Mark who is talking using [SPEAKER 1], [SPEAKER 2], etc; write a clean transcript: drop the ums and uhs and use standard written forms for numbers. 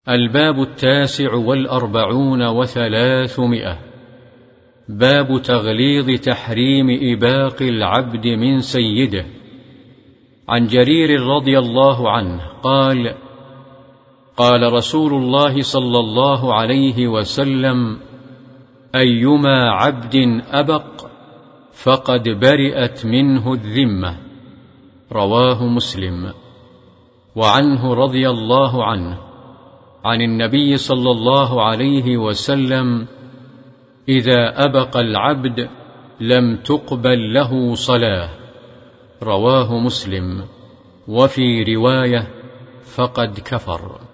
[SPEAKER 1] الباب 49 باب تغليظ تحريم إباق العبد من سيده. عن جرير رضي الله عنه قال: قال رسول الله صلى الله عليه وسلم: أيما عبد أبق فقد برئت منه الذمة. رواه مسلم. وعنه رضي الله عنه عن النبي صلى الله عليه وسلم: إذا أبق العبد لم تقبل له صلاة. رواه مسلم. وفي رواية: فقد كفر.